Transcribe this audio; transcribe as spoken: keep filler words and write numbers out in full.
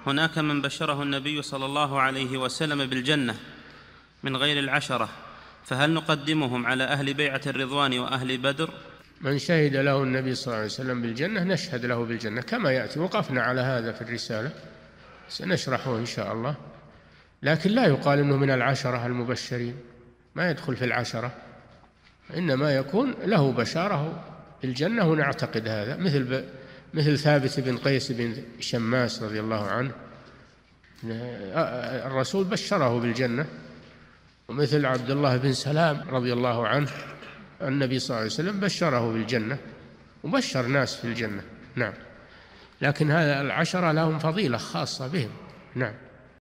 هناك من بشره النبي صلى الله عليه وسلم بالجنة من غير العشرة، فهل نقدمهم على أهل بيعة الرضوان وأهل بدر؟ من شهد له النبي صلى الله عليه وسلم بالجنة نشهد له بالجنة كما يأتي، وقفنا على هذا في الرسالة سنشرحه إن شاء الله، لكن لا يقال إنه من العشرة المبشرين، ما يدخل في العشرة، إنما يكون له بشارة بالجنة ونعتقد هذا، مثل مثل ثابت بن قيس بن شماس رضي الله عنه، الرسول بشره بالجنة، ومثل عبد الله بن سلام رضي الله عنه النبي صلى الله عليه وسلم بشره بالجنة وبشر ناس في الجنة. نعم، لكن هذا العشرة لهم فضيلة خاصة بهم. نعم.